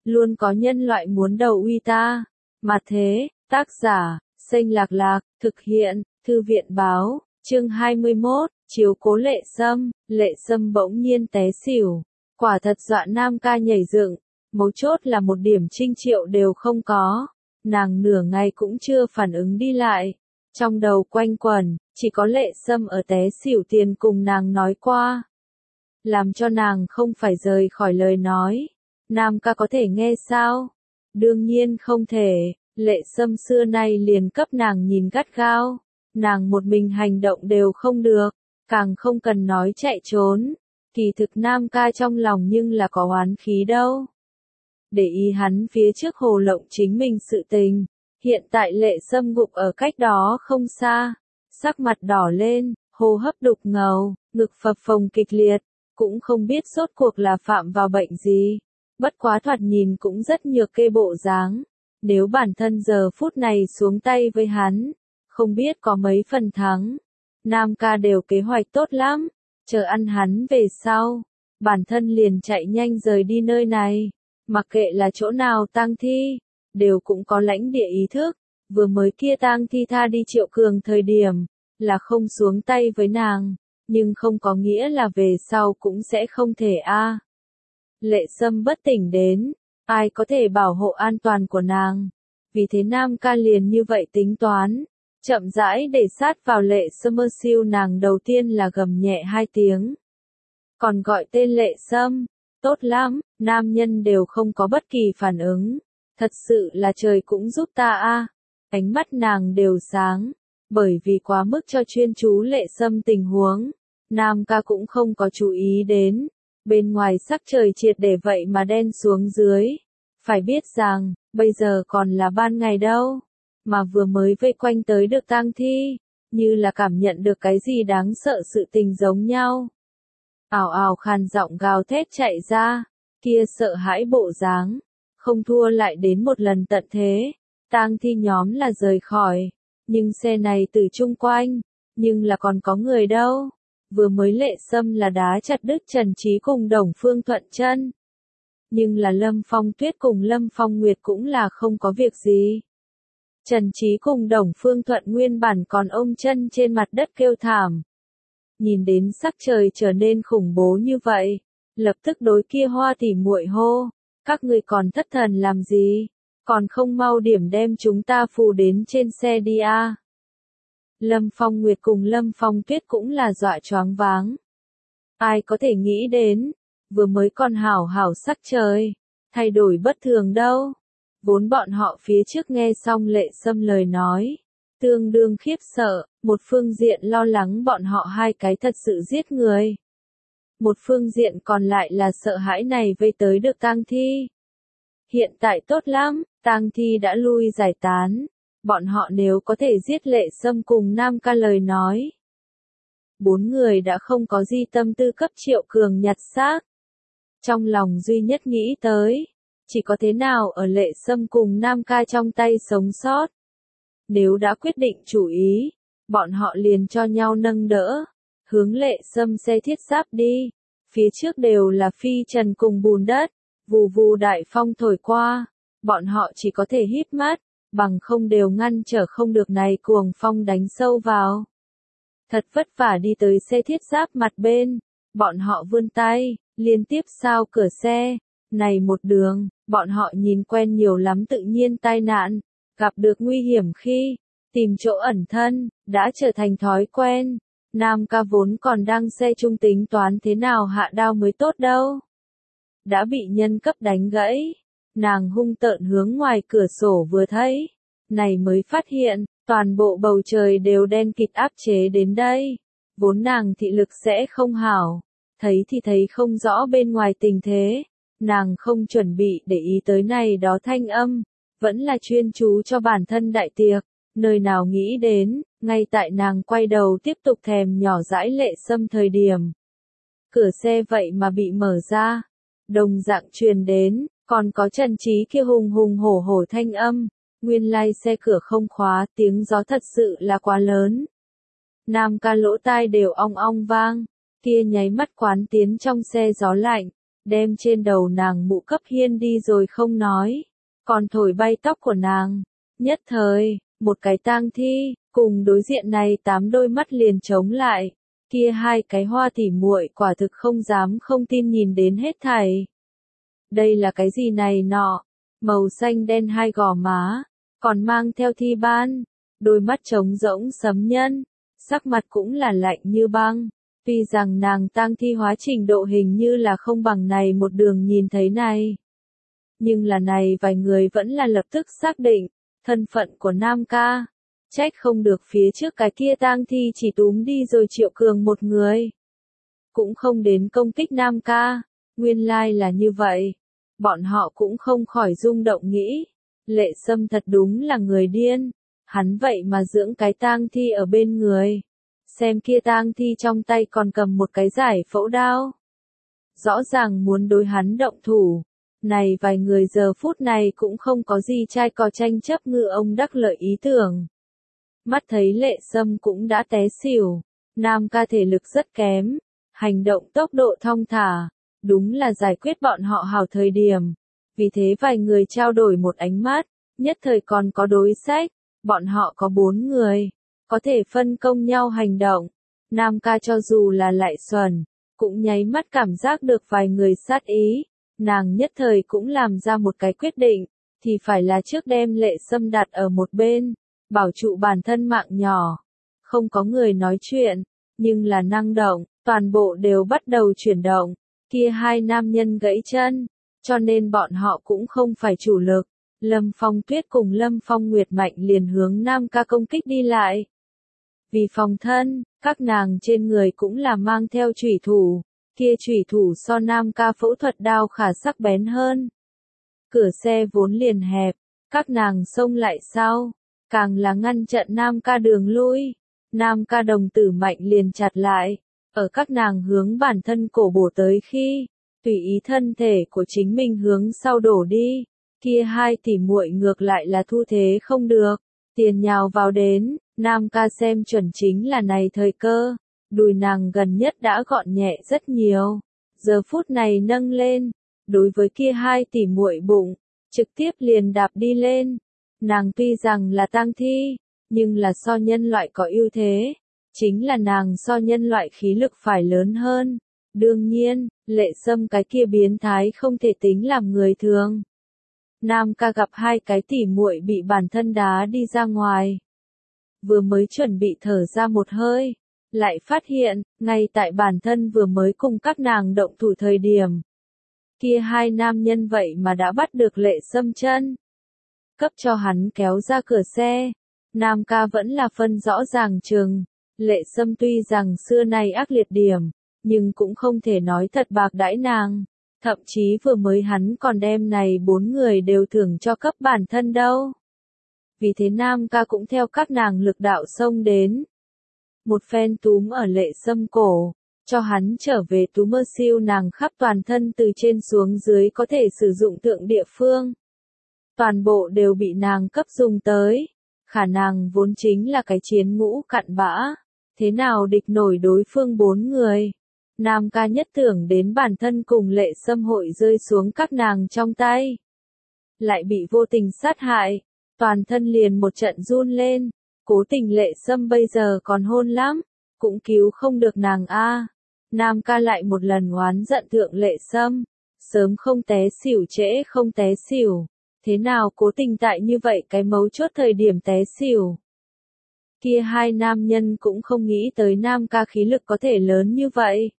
luôn có nhân loại muốn đầu uy ta. Mà thế, tác giả, Xanh Lạc Lạc, thực hiện, Thư viện báo, chương 21, chiếu cố Lệ Sâm bỗng nhiên té xỉu. Quả thật dọa Nam ca nhảy dựng, mấu chốt là một điểm trinh triệu đều không có. Nàng nửa ngày cũng chưa phản ứng đi lại. Trong đầu quanh quẩn, chỉ có Lệ Sâm ở té xỉu tiền cùng nàng nói qua. Làm cho nàng không phải rời khỏi lời nói. Nam ca có thể nghe sao? Đương nhiên không thể, Lệ Sâm xưa nay liền cấp nàng nhìn gắt gao. Nàng một mình hành động đều không được, càng không cần nói chạy trốn. Kỳ thực Nam ca trong lòng nhưng là có oán khí đâu. Để ý hắn phía trước hồ lộng chính mình sự tình. Hiện tại Lệ Sâm gục ở cách đó không xa. Sắc mặt đỏ lên, hô hấp đục ngầu, ngực phập phồng kịch liệt. Cũng không biết rốt cuộc là phạm vào bệnh gì. Bất quá thoạt nhìn cũng rất nhược kê bộ dáng. Nếu bản thân giờ phút này xuống tay với hắn, không biết có mấy phần thắng. Nam ca đều kế hoạch tốt lắm, chờ ăn hắn về sau. Bản thân liền chạy nhanh rời đi nơi này. Mặc kệ là chỗ nào tang thi, đều cũng có lãnh địa ý thức. Vừa mới kia tang thi tha đi Triệu Cường thời điểm, là không xuống tay với nàng. Nhưng không có nghĩa là về sau cũng sẽ không thể a. Lệ Sâm bất tỉnh đến, ai có thể bảo hộ an toàn của nàng. Vì thế Nam ca liền như vậy tính toán, chậm rãi để sát vào Lệ Sâm siêu nàng đầu tiên là gầm nhẹ 2 tiếng. Còn gọi tên Lệ Sâm, tốt lắm, nam nhân đều không có bất kỳ phản ứng. Thật sự là trời cũng giúp ta a. Ánh mắt nàng đều sáng, bởi vì quá mức cho chuyên chú Lệ Sâm tình huống. Nam ca cũng không có chú ý đến. Bên ngoài sắc trời triệt để vậy mà đen xuống dưới. Phải biết rằng, bây giờ còn là ban ngày đâu. Mà vừa mới vây quanh tới được tang thi. Như là cảm nhận được cái gì đáng sợ sự tình giống nhau. Ảo ảo khàn giọng gào thét chạy ra. Kia sợ hãi bộ dáng. Không thua lại đến một lần tận thế. Tang thi nhóm là rời khỏi. Nhưng xe này từ chung quanh. Nhưng là còn có người đâu. Vừa mới Lệ Sâm là đá chặt đứt Trần Trí cùng Đồng Phương Thuận chân. Nhưng là Lâm Phong Tuyết cùng Lâm Phong Nguyệt cũng là không có việc gì. Trần Trí cùng Đồng Phương Thuận nguyên bản còn ôm chân trên mặt đất kêu thảm. Nhìn đến sắc trời trở nên khủng bố như vậy, lập tức đối kia Hoa tỉ muội hô, các người còn thất thần làm gì, còn không mau điểm đem chúng ta phù đến trên xe đi a. Lâm Phong Nguyệt cùng Lâm Phong Tuyết cũng là dọa choáng váng. Ai có thể nghĩ đến, vừa mới còn hảo hảo sắc trời, thay đổi bất thường đâu. Vốn bọn họ phía trước nghe xong Lệ Sâm lời nói, tương đương khiếp sợ, một phương diện lo lắng bọn họ hai cái thật sự giết người. Một phương diện còn lại là sợ hãi này vây tới được tang thi. Hiện tại tốt lắm, tang thi đã lui giải tán. Bọn họ nếu có thể giết Lệ Sâm cùng Nam ca lời nói. 4 người đã không có gì tâm tư cấp Triệu Cường nhặt xác. Trong lòng duy nhất nghĩ tới, chỉ có thế nào ở Lệ Sâm cùng Nam ca trong tay sống sót. Nếu đã quyết định chủ ý, bọn họ liền cho nhau nâng đỡ, hướng Lệ Sâm xe thiết giáp đi. Phía trước đều là phi trần cùng bùn đất, vù vù đại phong thổi qua, bọn họ chỉ có thể híp mắt. Bằng không đều ngăn trở không được này cuồng phong đánh sâu vào. Thật vất vả đi tới xe thiết giáp mặt bên, bọn họ vươn tay, liên tiếp sao cửa xe. Này một đường, bọn họ nhìn quen nhiều lắm tự nhiên tai nạn, gặp được nguy hiểm khi, tìm chỗ ẩn thân, đã trở thành thói quen. Nam ca vốn còn đang xe trung tính toán thế nào hạ đao mới tốt đâu. Đã bị nhân cấp đánh gãy. Nàng hung tợn hướng ngoài cửa sổ vừa thấy, này mới phát hiện, toàn bộ bầu trời đều đen kịt áp chế đến đây. Vốn nàng thị lực sẽ không hảo, thấy thì thấy không rõ bên ngoài tình thế, nàng không chuẩn bị để ý tới này đó thanh âm, vẫn là chuyên chú cho bản thân đại tiệc, nơi nào nghĩ đến, ngay tại nàng quay đầu tiếp tục thèm nhỏ dãi Lệ Sâm thời điểm. Cửa xe vậy mà bị mở ra, đồng dạng truyền đến. Còn có Trần Trí kia hùng hùng hổ hổ thanh âm, nguyên lai xe cửa không khóa, tiếng gió thật sự là quá lớn. Nam ca lỗ tai đều ong ong vang, kia nháy mắt quán tiến trong xe gió lạnh, đem trên đầu nàng mũ cấp hiên đi rồi không nói, còn thổi bay tóc của nàng. Nhất thời, một cái tang thi, cùng đối diện này 8 đôi mắt liền chống lại. Kia hai cái hoa tỉ muội quả thực không dám không tin nhìn đến hết thảy. Đây là cái gì này nọ? Màu xanh đen hai gò má, còn mang theo thi ban, đôi mắt trống rỗng sấm nhân, sắc mặt cũng là lạnh như băng. Tuy rằng nàng tang thi hóa trình độ hình như là không bằng này một đường nhìn thấy này. Nhưng là này vài người vẫn là lập tức xác định, thân phận của Nam ca. Trách không được phía trước cái kia tang thi chỉ túm đi rồi Triệu Cường một người. Cũng không đến công kích Nam ca, nguyên lai là như vậy. Bọn họ cũng không khỏi rung động nghĩ, Lệ Sâm thật đúng là người điên, hắn vậy mà dưỡng cái tang thi ở bên người. Xem kia tang thi trong tay còn cầm một cái giải phẫu đao. Rõ ràng muốn đối hắn động thủ. Này vài người giờ phút này cũng không có gì trai cò tranh chấp ngư ông đắc lợi ý tưởng. Mắt thấy Lệ Sâm cũng đã té xỉu, Nam ca thể lực rất kém, hành động tốc độ thong thả, đúng là giải quyết bọn họ hảo thời điểm. Vì thế vài người trao đổi một ánh mắt, nhất thời còn có đối sách, bọn họ có 4 người, có thể phân công nhau hành động. Nam ca cho dù là lại xuẩn, cũng nháy mắt cảm giác được vài người sát ý, nàng nhất thời cũng làm ra một cái quyết định, thì phải là trước đem Lệ Sâm đặt ở một bên, bảo trụ bản thân mạng nhỏ. Không có người nói chuyện, nhưng là năng động, toàn bộ đều bắt đầu chuyển động, kia hai nam nhân gãy chân, cho nên bọn họ cũng không phải chủ lực. Lâm Phong Tuyết cùng Lâm Phong Nguyệt Mạnh liền hướng Nam ca công kích đi lại. Vì phòng thân, các nàng trên người cũng là mang theo chủy thủ, kia chủy thủ so Nam ca phẫu thuật đao khả sắc bén hơn. Cửa xe vốn liền hẹp, các nàng xông lại sau, càng là ngăn chặn Nam ca đường lui. Nam ca đồng tử mạnh liền chặt lại, ở các nàng hướng bản thân cổ bổ tới khi, tùy ý thân thể của chính mình hướng sau đổ đi, kia hai tỷ muội ngược lại là thu thế không được, tiền nhào vào đến, Nam ca xem chuẩn chính là này thời cơ, đùi nàng gần nhất đã gọn nhẹ rất nhiều, giờ phút này nâng lên, đối với kia hai tỷ muội bụng, trực tiếp liền đạp đi lên. Nàng tuy rằng là tang thi, nhưng là so nhân loại có ưu thế, chính là nàng so nhân loại khí lực phải lớn hơn. Đương nhiên, Lệ Sâm cái kia biến thái không thể tính làm người thường. Nam ca gặp hai cái tỉ muội bị bản thân đá đi ra ngoài. Vừa mới chuẩn bị thở ra một hơi, lại phát hiện, ngay tại bản thân vừa mới cùng các nàng động thủ thời điểm. Kia hai nam nhân vậy mà đã bắt được Lệ Sâm chân. Cấp cho hắn kéo ra cửa xe. Nam ca vẫn là phân rõ ràng chừng. Lệ Sâm tuy rằng xưa nay ác liệt điểm, nhưng cũng không thể nói thật bạc đãi nàng. Thậm chí vừa mới hắn còn đem này 4 người đều thưởng cho cấp bản thân đâu. Vì thế Nam ca cũng theo các nàng lực đạo xông đến. Một phen túm ở Lệ Sâm cổ, cho hắn trở về túm mơ siêu nàng khắp toàn thân từ trên xuống dưới có thể sử dụng tượng địa phương. Toàn bộ đều bị nàng cấp dùng tới. Khả năng vốn chính là cái chiến ngũ cặn bã. Thế nào địch nổi đối phương 4 người. Nam ca nhất tưởng đến bản thân cùng Lệ Sâm hội rơi xuống các nàng trong tay. Lại bị vô tình sát hại. Toàn thân liền một trận run lên. Cố tình Lệ Sâm bây giờ còn hôn lắm. Cũng cứu không được nàng a. Nam ca lại một lần oán giận thượng Lệ Sâm. Sớm không té xỉu trễ không té xỉu. Thế nào cố tình tại như vậy cái mấu chốt thời điểm té xỉu. Kia hai nam nhân cũng không nghĩ tới Nam ca khí lực có thể lớn như vậy.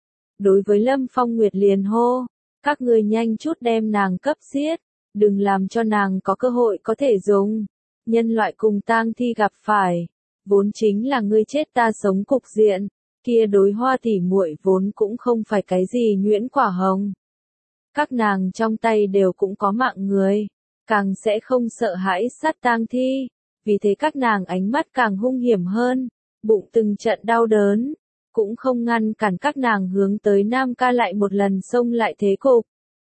Đối với Lâm Phong Nguyệt liền hô, các ngươi nhanh chút đem nàng cấp giết, đừng làm cho nàng có cơ hội có thể dùng. Nhân loại cùng tang thi gặp phải, vốn chính là ngươi chết ta sống cục diện, kia đối hoa tỉ muội vốn cũng không phải cái gì nhuyễn quả hồng. Các nàng trong tay đều cũng có mạng người, càng sẽ không sợ hãi sát tang thi, vì thế các nàng ánh mắt càng hung hiểm hơn, bụng từng trận đau đớn, cũng không ngăn cản các nàng hướng tới Nam ca lại một lần xông lại thế cục.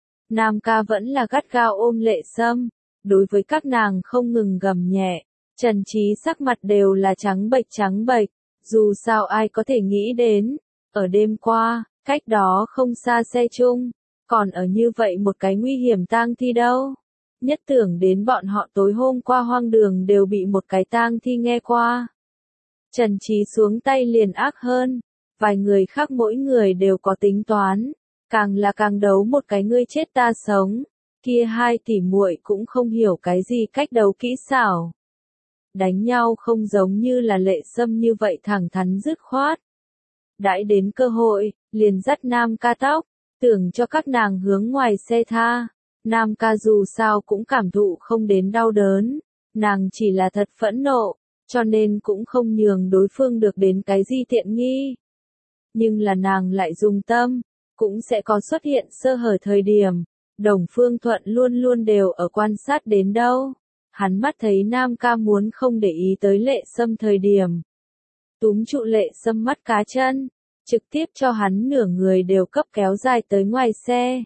Nam ca vẫn là gắt gao ôm Lệ Sâm, đối với các nàng không ngừng gầm nhẹ, Trần Trí sắc mặt đều là trắng bệch, dù sao ai có thể nghĩ đến, ở đêm qua, cách đó không xa xe chung, còn ở như vậy một cái nguy hiểm tang thi đâu. Nhất tưởng đến bọn họ tối hôm qua hoang đường đều bị một cái tang thi nghe qua. Trần Trí xuống tay liền ác hơn, vài người khác mỗi người đều có tính toán, càng là càng đấu một cái ngươi chết ta sống, kia hai tỷ muội cũng không hiểu cái gì cách đấu kỹ xảo. Đánh nhau không giống như là Lệ Sâm như vậy thẳng thắn dứt khoát. Đãi đến cơ hội, liền dắt Nam Ca tóc, tưởng cho các nàng hướng ngoài xe tha. Nam Ca dù sao cũng cảm thụ không đến đau đớn, nàng chỉ là thật phẫn nộ, cho nên cũng không nhường đối phương được đến cái gì tiện nghi. Nhưng là nàng lại dùng tâm, cũng sẽ có xuất hiện sơ hở thời điểm. Đồng Phương Thuận luôn luôn đều ở quan sát đến đâu. Hắn mắt thấy Nam Ca muốn không để ý tới Lệ Sâm thời điểm. Túm trụ Lệ Sâm mắt cá chân, trực tiếp cho hắn nửa người đều cấp kéo dài tới ngoài xe.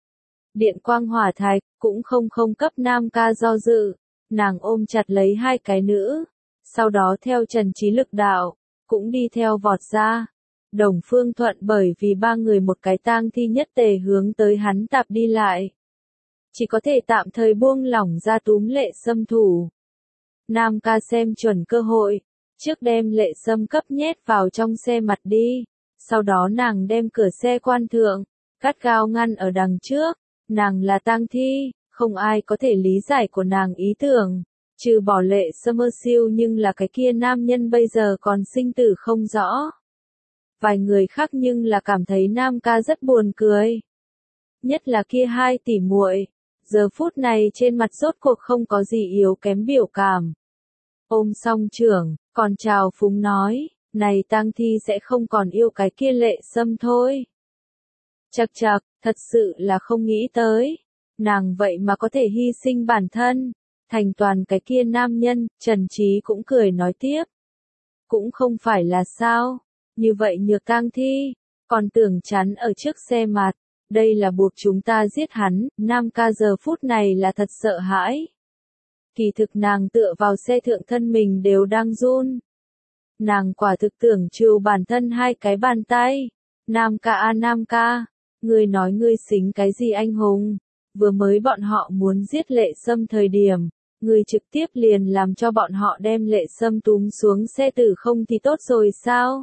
Điện quang hỏa thạch, cũng không cấp Nam Ca do dự, nàng ôm chặt lấy hai cái nữ, sau đó theo Trần Trí lực đạo, cũng đi theo vọt ra. Đồng Phương Thuận bởi vì ba người một cái tang thi nhất tề hướng tới hắn tạp đi lại. Chỉ có thể tạm thời buông lỏng ra túm Lệ Sâm thủ. Nam Ca xem chuẩn cơ hội, trước đem Lệ Sâm cấp nhét vào trong xe mặt đi, sau đó nàng đem cửa xe quan thượng, gắt gao ngăn ở đằng trước, nàng là tang thi, không ai có thể lý giải của nàng ý tưởng, trừ bỏ Lệ Sâm siêu nhưng là cái kia nam nhân bây giờ còn sinh tử không rõ. Vài người khác nhưng là cảm thấy Nam Ca rất buồn cười. Nhất là kia hai tỷ muội, giờ phút này trên mặt rốt cuộc không có gì yếu kém biểu cảm. Ôm xong trưởng, còn chào phúng nói, này tang thi sẽ không còn yêu cái kia Lệ Sâm thôi. Chậc chậc, thật sự là không nghĩ tới. Nàng vậy mà có thể hy sinh bản thân, thành toàn cái kia nam nhân, Trần Trí cũng cười nói tiếp. Cũng không phải là sao, như vậy nhược tang thi, còn tưởng chắn ở trước xe mặt, đây là buộc chúng ta giết hắn, Nam Ca giờ phút này là thật sợ hãi. Kỳ thực nàng tựa vào xe thượng thân mình đều đang run. Nàng quả thực tưởng trừ bản thân hai cái bàn tay. Nam Ca a Nam Ca, ngươi nói ngươi xính cái gì anh hùng, vừa mới bọn họ muốn giết Lệ Sâm thời điểm, ngươi trực tiếp liền làm cho bọn họ đem Lệ Sâm túm xuống xe tử không thì tốt rồi sao?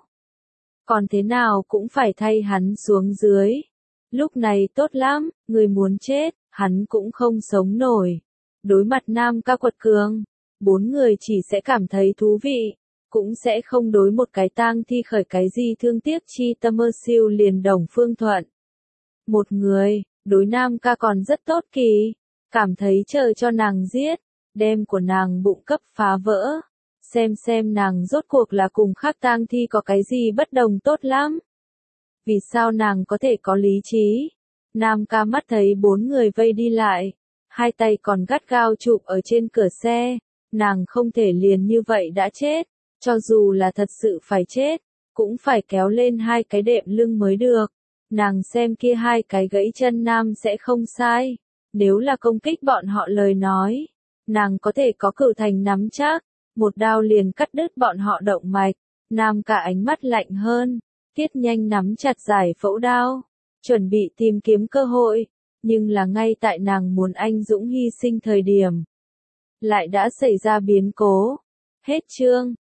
Còn thế nào cũng phải thay hắn xuống dưới. Lúc này tốt lắm, người muốn chết, hắn cũng không sống nổi. Đối mặt Nam Ca quật cường, bốn người chỉ sẽ cảm thấy thú vị, cũng sẽ không đối một cái tang thi khởi cái gì thương tiếc chi tâm siêu liền Đồng Phương Thuận. Một người, đối Nam Ca còn rất tốt kỳ, cảm thấy chờ cho nàng giết, đem của nàng bụng cấp phá vỡ. Xem nàng rốt cuộc là cùng khác tang thi có cái gì bất đồng tốt lắm. Vì sao nàng có thể có lý trí? Nam Ca mắt thấy bốn người vây đi lại, hai tay còn gắt gao chụp ở trên cửa xe, nàng không thể liền như vậy đã chết, cho dù là thật sự phải chết, cũng phải kéo lên hai cái đệm lưng mới được. Nàng xem kia hai cái gãy chân nam sẽ không sai, nếu là công kích bọn họ lời nói, nàng có thể có cửu thành nắm chắc, một đao liền cắt đứt bọn họ động mạch. Nam Ca ánh mắt lạnh hơn, Tiết nhanh nắm chặt giải phẫu đao, chuẩn bị tìm kiếm cơ hội, nhưng là ngay tại nàng muốn anh dũng hy sinh thời điểm, lại đã xảy ra biến cố. Hết chương.